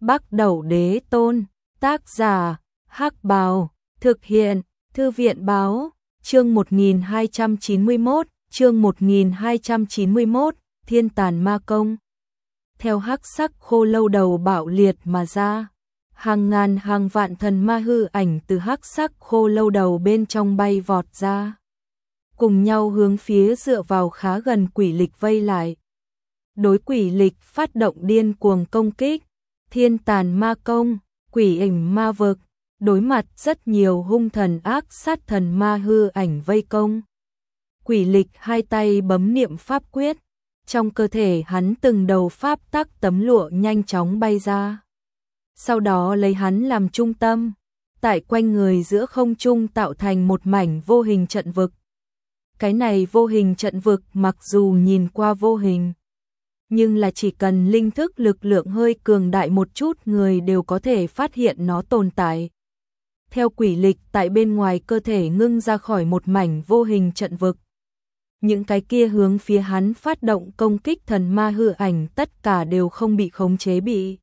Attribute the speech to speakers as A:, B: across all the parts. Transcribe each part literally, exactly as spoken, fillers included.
A: Bắc Đẩu Đế Tôn, tác giả, Hắc Bào, thực hiện, Thư viện Báo, chương một nghìn hai trăm chín mươi mốt, chương một nghìn hai trăm chín mươi mốt, Thiên Tàn Ma Công. Theo hắc sắc khô lâu đầu bạo liệt mà ra, hàng ngàn hàng vạn thần ma hư ảnh từ hắc sắc khô lâu đầu bên trong bay vọt ra, cùng nhau hướng phía dựa vào khá gần quỷ lịch vây lại. Đối quỷ lịch phát động điên cuồng công kích, Thiên Tàn Ma Công, quỷ ảnh ma vực, đối mặt rất nhiều hung thần ác sát thần ma hư ảnh vây công. Quỷ lịch hai tay bấm niệm pháp quyết, trong cơ thể hắn từng đầu pháp tắc tấm lụa nhanh chóng bay ra. Sau đó lấy hắn làm trung tâm, tại quanh người giữa không trung tạo thành một mảnh vô hình trận vực. Cái này vô hình trận vực mặc dù nhìn qua vô hình, nhưng là chỉ cần linh thức lực lượng hơi cường đại một chút người đều có thể phát hiện nó tồn tại. Theo quỷ lịch tại bên ngoài cơ thể ngưng ra khỏi một mảnh vô hình trận vực. Những cái kia hướng phía hắn phát động công kích thần ma hư ảnh tất cả đều không bị khống chế, bị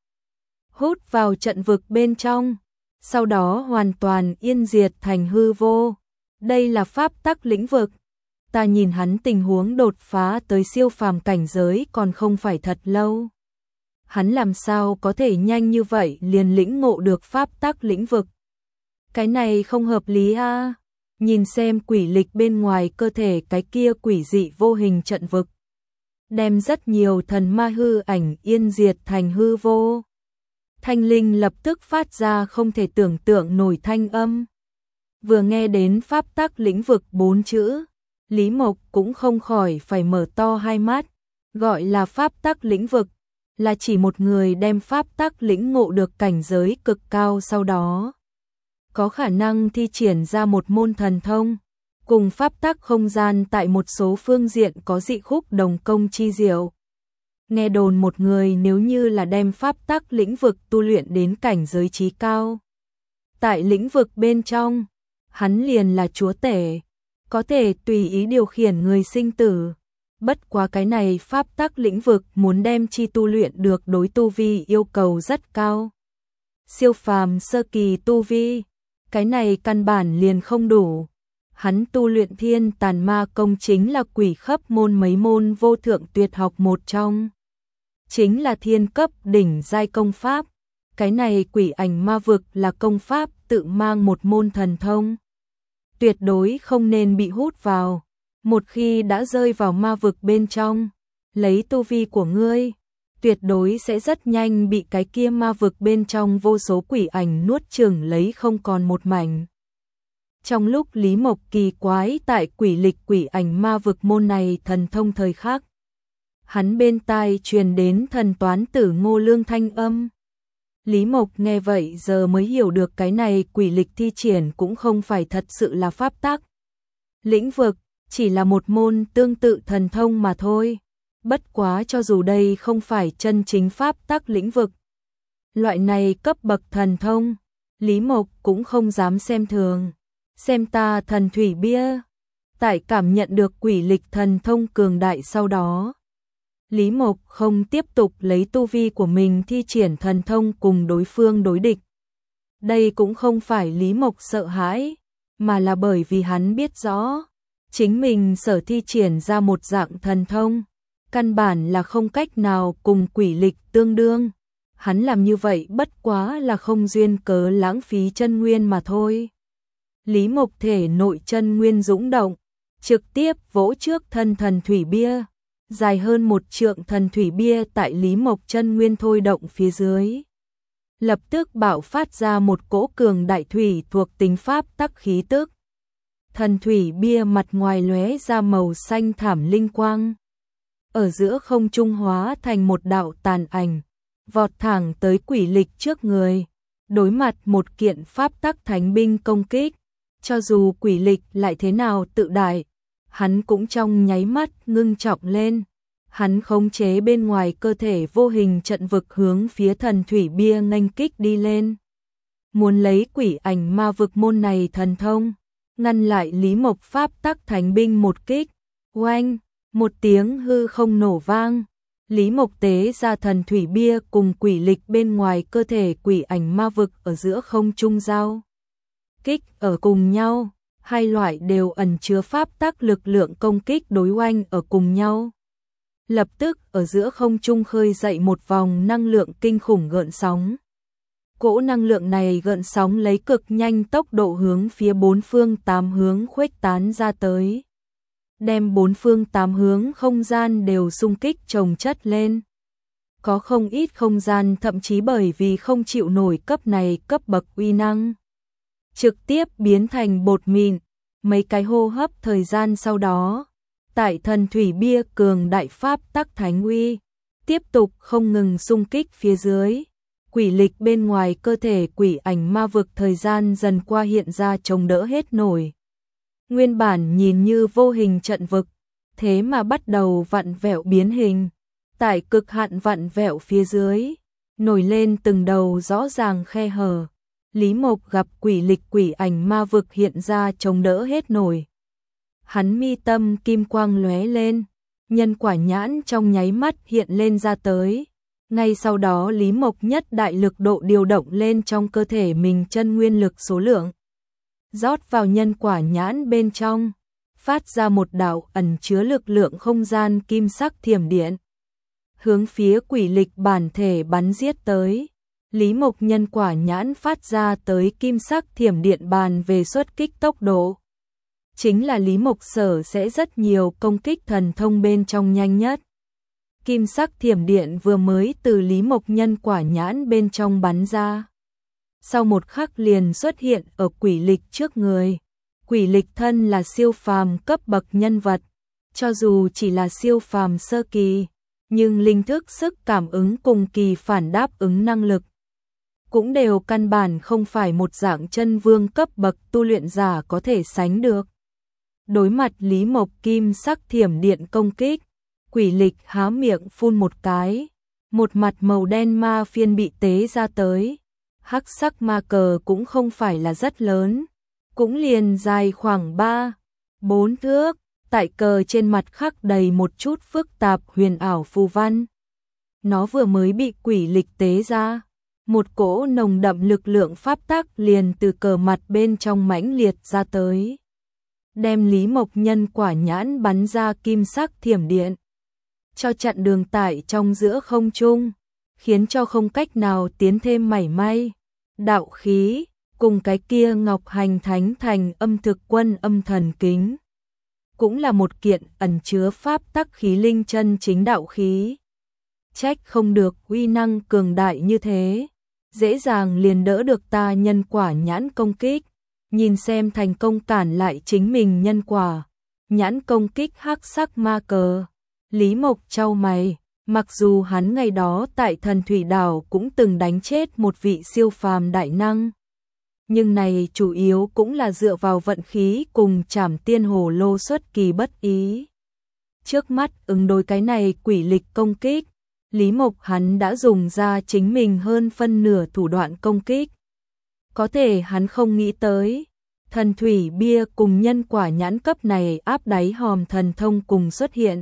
A: hút vào trận vực bên trong, sau đó hoàn toàn yên diệt thành hư vô. Đây là pháp tắc lĩnh vực. Ta nhìn hắn tình huống đột phá tới siêu phàm cảnh giới còn không phải thật lâu. Hắn làm sao có thể nhanh như vậy liền lĩnh ngộ được pháp tắc lĩnh vực? Cái này không hợp lý a. À? Nhìn xem quỷ lịch bên ngoài cơ thể cái kia quỷ dị vô hình trận vực, đem rất nhiều thần ma hư ảnh yên diệt thành hư vô. Thanh linh lập tức phát ra không thể tưởng tượng nổi thanh âm. Vừa nghe đến pháp tắc lĩnh vực bốn chữ, Lý Mộc cũng không khỏi phải mở to hai mắt. Gọi là pháp tắc lĩnh vực, là chỉ một người đem pháp tắc lĩnh ngộ được cảnh giới cực cao, sau đó có khả năng thi triển ra một môn thần thông, cùng pháp tắc không gian tại một số phương diện có dị khúc đồng công chi diệu. Nghe đồn một người nếu như là đem pháp tắc lĩnh vực tu luyện đến cảnh giới chí cao, tại lĩnh vực bên trong, hắn liền là chúa tể, có thể tùy ý điều khiển người sinh tử. Bất quá cái này pháp tắc lĩnh vực muốn đem chi tu luyện được đối tu vi yêu cầu rất cao. Siêu phàm sơ kỳ tu vi, cái này căn bản liền không đủ. Hắn tu luyện Thiên Tàn Ma Công chính là quỷ khắp môn mấy môn vô thượng tuyệt học một trong. Chính là thiên cấp đỉnh giai công pháp. Cái này quỷ ảnh ma vực là công pháp tự mang một môn thần thông. Tuyệt đối không nên bị hút vào. Một khi đã rơi vào ma vực bên trong, lấy tu vi của ngươi, tuyệt đối sẽ rất nhanh bị cái kia ma vực bên trong vô số quỷ ảnh nuốt chửng lấy không còn một mảnh. Trong lúc Lý Mộc kỳ quái tại quỷ lịch quỷ ảnh ma vực môn này thần thông thời khắc, hắn bên tai truyền đến thần toán tử Ngô Lương thanh âm. Lý Mộc nghe vậy giờ mới hiểu được cái này quỷ lịch thi triển cũng không phải thật sự là pháp tắc lĩnh vực, chỉ là một môn tương tự thần thông mà thôi. Bất quá cho dù đây không phải chân chính pháp tắc lĩnh vực, loại này cấp bậc thần thông, Lý Mộc cũng không dám xem thường. Xem ta thần thủy bia. Tại cảm nhận được quỷ lịch thần thông cường đại sau đó, Lý Mộc không tiếp tục lấy tu vi của mình thi triển thần thông cùng đối phương đối địch. Đây cũng không phải Lý Mộc sợ hãi, mà là bởi vì hắn biết rõ, chính mình sở thi triển ra một dạng thần thông, căn bản là không cách nào cùng quỷ lịch tương đương. Hắn làm như vậy bất quá là không duyên cớ lãng phí chân nguyên mà thôi. Lý Mộc thể nội chân nguyên dũng động, trực tiếp vỗ trước thân thần thủy bia, dài hơn một trượng thần thủy bia tại Lý Mộc chân nguyên thôi động phía dưới, lập tức bạo phát ra một cỗ cường đại thủy thuộc tính pháp tắc khí tức. Thần thủy bia mặt ngoài lóe ra màu xanh thảm linh quang, ở giữa không trung hóa thành một đạo tàn ảnh, vọt thẳng tới quỷ lịch trước người, đối mặt một kiện pháp tắc thánh binh công kích. Cho dù quỷ lịch lại thế nào tự đại, hắn cũng trong nháy mắt ngưng trọng lên. Hắn khống chế bên ngoài cơ thể vô hình trận vực hướng phía thần thủy bia nghênh kích đi lên, muốn lấy quỷ ảnh ma vực môn này thần thông ngăn lại Lý Mộc pháp tắc thánh binh một kích. Oanh, một tiếng hư không nổ vang, Lý Mộc tế ra thần thủy bia cùng quỷ lịch bên ngoài cơ thể quỷ ảnh ma vực ở giữa không trung giao kích ở cùng nhau, hai loại đều ẩn chứa pháp tắc lực lượng công kích đối oanh ở cùng nhau. Lập tức ở giữa không trung khơi dậy một vòng năng lượng kinh khủng gợn sóng. Cỗ năng lượng này gợn sóng lấy cực nhanh tốc độ hướng phía bốn phương tám hướng khuếch tán ra tới, đem bốn phương tám hướng không gian đều xung kích chồng chất lên. Có không ít không gian thậm chí bởi vì không chịu nổi cấp này cấp bậc uy năng, trực tiếp biến thành bột mịn. Mấy cái hô hấp thời gian sau đó, tại thần thủy bia cường đại pháp tắc thánh uy tiếp tục không ngừng xung kích phía dưới. Quỷ lịch bên ngoài cơ thể quỷ ảnh ma vực thời gian dần qua hiện ra chống đỡ hết nổi. Nguyên bản nhìn như vô hình trận vực, thế mà bắt đầu vặn vẹo biến hình. Tại cực hạn vặn vẹo phía dưới, nổi lên từng đầu rõ ràng khe hở. Lý Mộc gặp quỷ lịch quỷ ảnh ma vực hiện ra chống đỡ hết nổi. Hắn mi tâm kim quang lóe lên, nhân quả nhãn trong nháy mắt hiện lên ra tới. Ngay sau đó Lý Mộc nhất đại lực độ điều động lên trong cơ thể mình chân nguyên lực số lượng, rót vào nhân quả nhãn bên trong, phát ra một đạo ẩn chứa lực lượng không gian kim sắc thiểm điện, hướng phía quỷ lịch bản thể bắn giết tới. Lý Mộc nhân quả nhãn phát ra tới kim sắc thiểm điện bàn về xuất kích tốc độ, chính là Lý Mộc sở sẽ rất nhiều công kích thần thông bên trong nhanh nhất. Kim sắc thiểm điện vừa mới từ Lý Mộc nhân quả nhãn bên trong bắn ra, sau một khắc liền xuất hiện ở quỷ lịch trước người. Quỷ lịch thân là siêu phàm cấp bậc nhân vật, cho dù chỉ là siêu phàm sơ kỳ, nhưng linh thức sức cảm ứng cùng kỳ phản đáp ứng năng lực cũng đều căn bản không phải một dạng chân vương cấp bậc tu luyện giả có thể sánh được. Đối mặt Lý Mộc kim sắc thiểm điện công kích, quỷ lịch há miệng phun một cái, một mặt màu đen ma phiên bị tế ra tới. Hắc sắc ma cờ cũng không phải là rất lớn, cũng liền dài khoảng ba, bốn thước, tại cờ trên mặt khắc đầy một chút phức tạp huyền ảo phù văn. Nó vừa mới bị quỷ lịch tế ra, một cỗ nồng đậm lực lượng pháp tắc liền từ cờ mặt bên trong mãnh liệt ra tới, đem Lý Mộc nhân quả nhãn bắn ra kim sắc thiểm điện, cho chặn đường tại trong giữa không trung, khiến cho không cách nào tiến thêm mảy may. Đạo khí, cùng cái kia Ngọc Hành Thánh Thành âm thực quân âm thần kính, cũng là một kiện ẩn chứa pháp tắc khí linh chân chính đạo khí. Trách không được uy năng cường đại như thế, dễ dàng liền đỡ được ta nhân quả nhãn công kích. Nhìn xem thành công cản lại chính mình nhân quả nhãn công kích hắc sắc ma cờ, Lý Mộc chau mày. Mặc dù hắn ngày đó tại Thần Thủy Đảo cũng từng đánh chết một vị siêu phàm đại năng, nhưng này chủ yếu cũng là dựa vào vận khí cùng Trảm Tiên Hồ Lô xuất kỳ bất ý. Trước mắt ứng đối cái này quỷ lịch công kích, Lý Mộc hắn đã dùng ra chính mình hơn phân nửa thủ đoạn công kích. Có thể hắn không nghĩ tới, thần thủy bia cùng nhân quả nhãn cấp này áp đáy hòm thần thông cùng xuất hiện,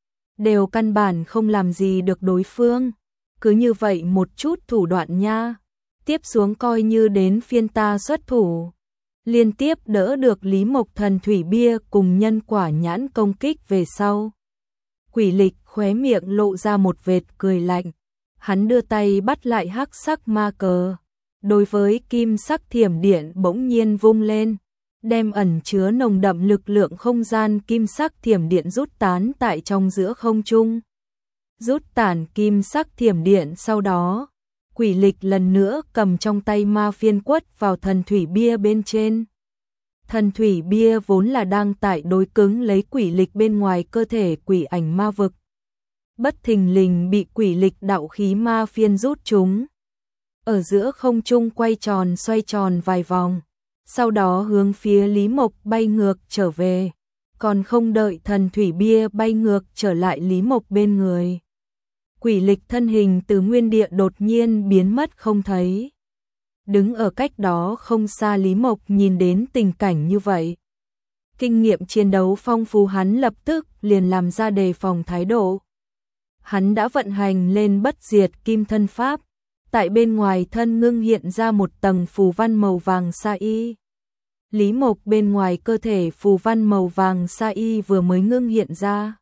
A: đều căn bản không làm gì được đối phương. Cứ như vậy một chút thủ đoạn nha, tiếp xuống coi như đến phiên ta xuất thủ. Liên tiếp đỡ được Lý Mộc thần thủy bia cùng nhân quả nhãn công kích về sau, quỷ lịch khóe miệng lộ ra một vệt cười lạnh. Hắn đưa tay bắt lại hắc sắc ma cờ, đối với kim sắc thiểm điện bỗng nhiên vung lên, đem ẩn chứa nồng đậm lực lượng không gian kim sắc thiểm điện rút tán tại trong giữa không trung. Rút tản kim sắc thiểm điện sau đó, quỷ lịch lần nữa cầm trong tay ma phiên quất vào thần thủy bia bên trên. Thần thủy bia vốn là đang tại đối cứng lấy quỷ lịch bên ngoài cơ thể quỷ ảnh ma vực, bất thình lình bị quỷ lịch đạo khí ma phiên rút trúng. Ở giữa không trung quay tròn xoay tròn vài vòng, sau đó hướng phía Lý Mộc bay ngược trở về, còn không đợi thần thủy bia bay ngược trở lại Lý Mộc bên người, quỷ lịch thân hình từ nguyên địa đột nhiên biến mất không thấy. Đứng ở cách đó không xa Lý Mộc nhìn đến tình cảnh như vậy, kinh nghiệm chiến đấu phong phú hắn lập tức liền làm ra đề phòng thái độ. hắn đã vận hành lên bất diệt kim thân pháp, tại bên ngoài thân ngưng hiện ra một tầng phù văn màu vàng sa y. Lý Mộc bên ngoài cơ thể phù văn màu vàng sa y vừa mới ngưng hiện ra.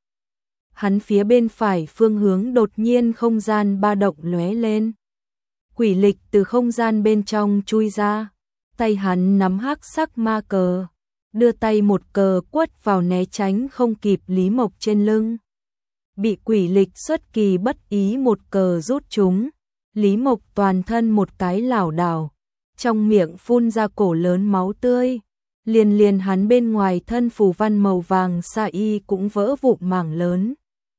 A: Hắn phía bên phải phương hướng đột nhiên không gian ba động lóe lên. Quỷ lịch từ không gian bên trong chui ra, tay hắn nắm hắc sắc ma cờ, đưa tay một cờ quất vào né tránh không kịp Lý Mộc trên lưng. Bị quỷ lịch xuất kỳ bất ý một cờ rút trúng, Lý Mộc toàn thân một cái lảo đảo, trong miệng phun ra cổ lớn máu tươi, liền liền hắn bên ngoài thân phù văn màu vàng sa y cũng vỡ vụn mảng lớn.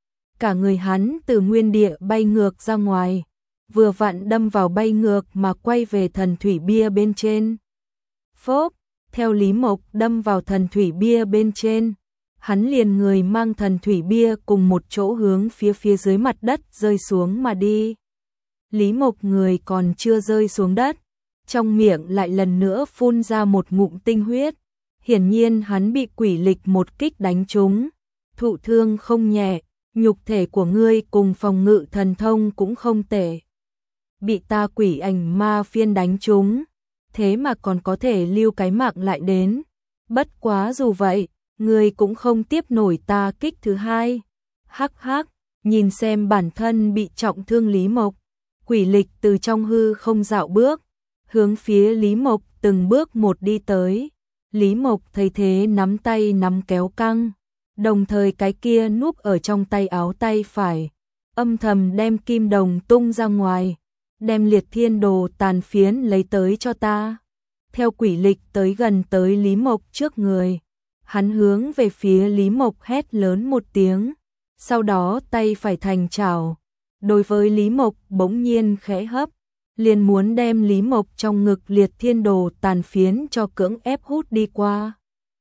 A: Cả người hắn từ nguyên địa bay ngược ra ngoài, vừa vặn đâm vào bay ngược mà quay về thần thủy bia bên trên. Phốp, theo Lý Mộc đâm vào thần thủy bia bên trên, hắn liền người mang thần thủy bia cùng một chỗ hướng phía phía dưới mặt đất rơi xuống mà đi. Lý Mộc người còn chưa rơi xuống đất, trong miệng lại lần nữa phun ra một ngụm tinh huyết. Hiển nhiên hắn bị quỷ lịch một kích đánh trúng, thụ thương không nhẹ, nhục thể của ngươi cùng phòng ngự thần thông cũng không tệ. Bị ta quỷ ảnh ma phiên đánh trúng, thế mà còn có thể lưu cái mạng lại đến. Bất quá dù vậy, ngươi cũng không tiếp nổi ta kích thứ hai. Hắc hắc, nhìn xem bản thân bị trọng thương Lý Mộc, quỷ lịch từ trong hư không dạo bước, hướng phía Lý Mộc từng bước một đi tới. Lý Mộc thấy thế nắm tay nắm kéo căng, đồng thời cái kia núp ở trong tay áo tay phải, âm thầm đem kim đồng tung ra ngoài, đem liệt thiên đồ tàn phiến lấy tới cho ta. Theo quỷ lịch tới gần tới Lý Mộc trước người, hắn hướng về phía Lý Mộc hét lớn một tiếng, sau đó tay phải thành chảo, đối với Lý Mộc bỗng nhiên khẽ hấp, liền muốn đem Lý Mộc trong ngực liệt thiên đồ tàn phiến cho cưỡng ép hút đi qua.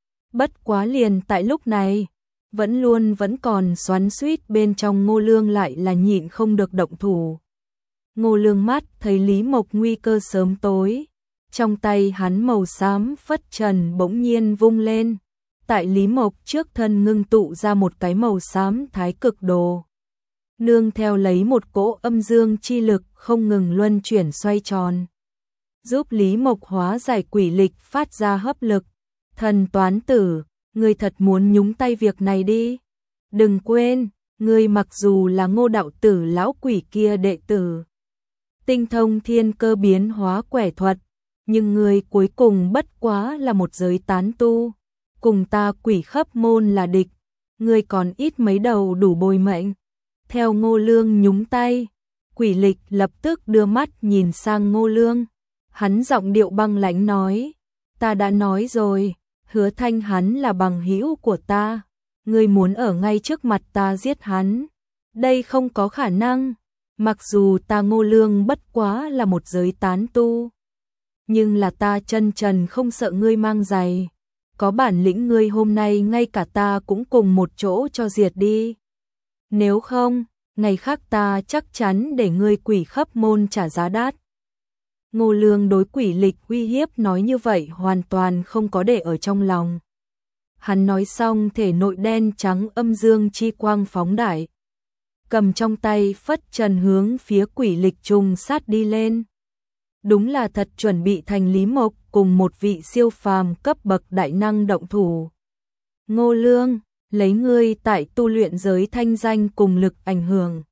A: Bất quá liền tại lúc này, vẫn luôn vẫn còn xoắn xuýt bên trong Ngô Lương lại là nhịn không được động thủ. Ngô Lương mắt thấy Lý Mộc nguy cơ sớm tối, trong tay hắn màu xám phất trần bỗng nhiên vung lên, tại Lý Mộc trước thân ngưng tụ ra một cái màu xám thái cực đồ. Nương theo lấy một cỗ âm dương chi lực không ngừng luân chuyển xoay tròn, giúp Lý Mộc hóa giải quỷ lịch phát ra hấp lực. Thần toán tử, ngươi thật muốn nhúng tay việc này đi. Đừng quên, ngươi mặc dù là Ngô đạo tử lão quỷ kia đệ tử, tinh thông thiên cơ biến hóa quẻ thuật, nhưng ngươi cuối cùng bất quá là một giới tán tu, cùng ta quỷ khắp môn là địch, ngươi còn ít mấy đầu đủ bồi mệnh. Theo Ngô Lương nhúng tay, quỷ lịch lập tức đưa mắt nhìn sang Ngô Lương, hắn giọng điệu băng lãnh nói, ta đã nói rồi, Hứa Thanh hắn là bằng hữu của ta, ngươi muốn ở ngay trước mặt ta giết hắn, đây không có khả năng. Mặc dù ta Ngô Lương bất quá là một giới tán tu, nhưng là ta chân trần không sợ ngươi mang giày, có bản lĩnh ngươi hôm nay ngay cả ta cũng cùng một chỗ cho diệt đi. Nếu không, ngày khác ta chắc chắn để ngươi quỷ khắp môn trả giá đắt. Ngô Lương đối quỷ lịch uy hiếp nói như vậy hoàn toàn không có để ở trong lòng. Hắn nói xong thể nội đen trắng âm dương chi quang phóng đại, cầm trong tay phất trần hướng phía quỷ lịch trùng sát đi lên. Đúng là thật chuẩn bị thành Lý Mộc cùng một vị siêu phàm cấp bậc đại năng động thủ. Ngô Lương, lấy ngươi tại tu luyện giới thanh danh cùng lực ảnh hưởng.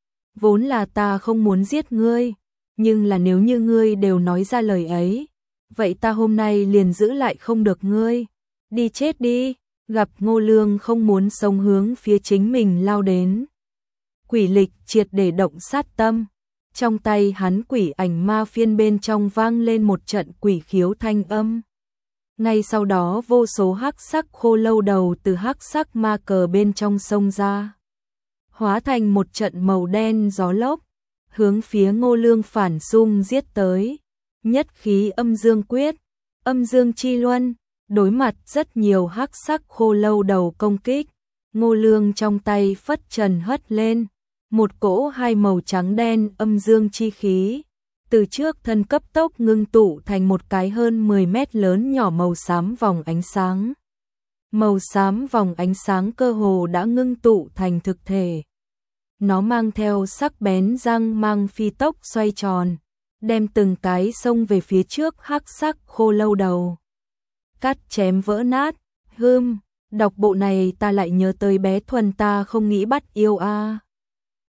A: Vốn là ta không muốn giết ngươi, nhưng là nếu như ngươi đều nói ra lời ấy, vậy ta hôm nay liền giữ lại không được ngươi. Đi chết đi, gặp Ngô Lương không muốn sống hướng phía chính mình lao đến. Quỷ lịch triệt để động sát tâm, trong tay hắn quỷ ảnh ma phiên bên trong vang lên một trận quỷ khiếu thanh âm. Ngay sau đó vô số hắc sắc khô lâu đầu từ hắc sắc ma cờ bên trong sông ra, hóa thành một trận màu đen gió lốc, hướng phía Ngô Lương phản xung giết tới. Nhất khí âm dương quyết, âm dương chi luân, đối mặt rất nhiều hắc sắc khô lâu đầu công kích, Ngô Lương trong tay phất trần hất lên, một cỗ hai màu trắng đen âm dương chi khí, từ trước thân cấp tốc ngưng tụ thành một cái hơn mười mét lớn nhỏ màu xám vòng ánh sáng. Màu xám vòng ánh sáng cơ hồ đã ngưng tụ thành thực thể. nó mang theo sắc bén răng mang phi tốc xoay tròn, đem từng cái xông về phía trước hắc sắc khô lâu đầu. Cắt chém vỡ nát, hưm, đọc bộ này ta lại nhớ tới bé Thuần ta không nghĩ bắt yêu a.